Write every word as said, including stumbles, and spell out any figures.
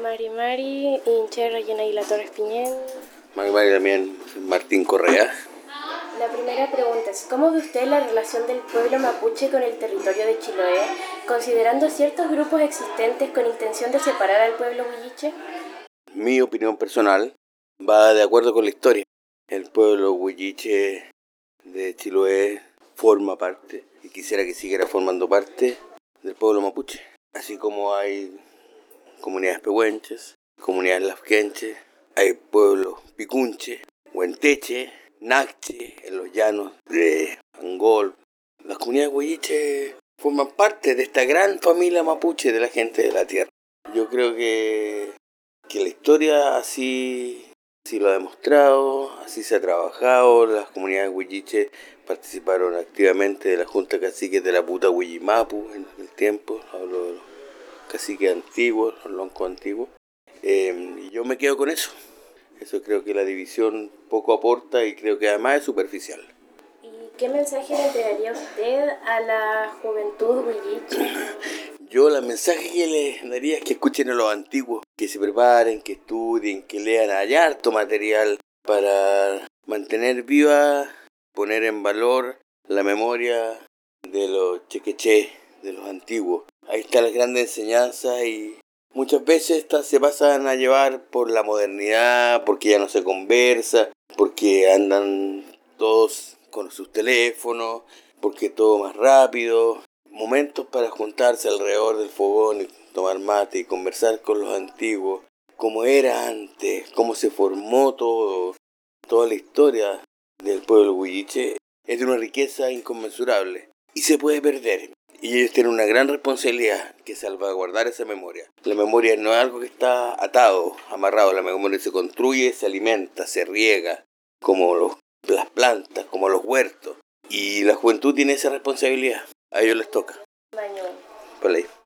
Mari Mari, hincha Rayena y la Torres Piñén. Mari Mari también, Martín Correa. La primera pregunta es, ¿cómo ve usted la relación del pueblo mapuche con el territorio de Chiloé, considerando ciertos grupos existentes con intención de separar al pueblo huilliche? Mi opinión personal va de acuerdo con la historia. El pueblo huilliche de Chiloé forma parte, y quisiera que siguiera formando parte, del pueblo mapuche. Así como hay comunidades pehuenches, comunidades lafkenches, hay pueblos picunche, huenteche, nacche, en los llanos de Angol. Las comunidades huilliches forman parte de esta gran familia mapuche de la gente de la tierra. Yo creo que, que la historia así, así lo ha demostrado, así se ha trabajado. Las comunidades huilliches participaron activamente de la Junta Caciques de la Puta Huillimapu en el tiempo, hablo de los caciques antiguos, los loncos antiguos. Eh, y yo me quedo con eso. Eso creo que la división poco aporta y creo que además es superficial. ¿Y qué mensaje le entregaría usted a la juventud huilliche? Yo el mensaje que les daría es que escuchen a los antiguos, que se preparen, que estudien, que lean. Hay harto material para mantener viva, poner en valor la memoria de los chequechés, de los antiguos. Ahí están las grandes enseñanzas y muchas veces estas se pasan a llevar por la modernidad, porque ya no se conversa, porque andan todos con sus teléfonos, porque todo más rápido. Momentos para juntarse alrededor del fogón y tomar mate y conversar con los antiguos, cómo era antes, cómo se formó todo, toda la historia del pueblo huilliche, es de una riqueza inconmensurable y se puede perder. Y ellos tienen una gran responsabilidad, que es salvaguardar esa memoria. La memoria no es algo que está atado, amarrado. La memoria se construye, se alimenta, se riega, como los, las plantas, como los huertos. Y la juventud tiene esa responsabilidad. A ellos les toca. Mañón. Por ahí.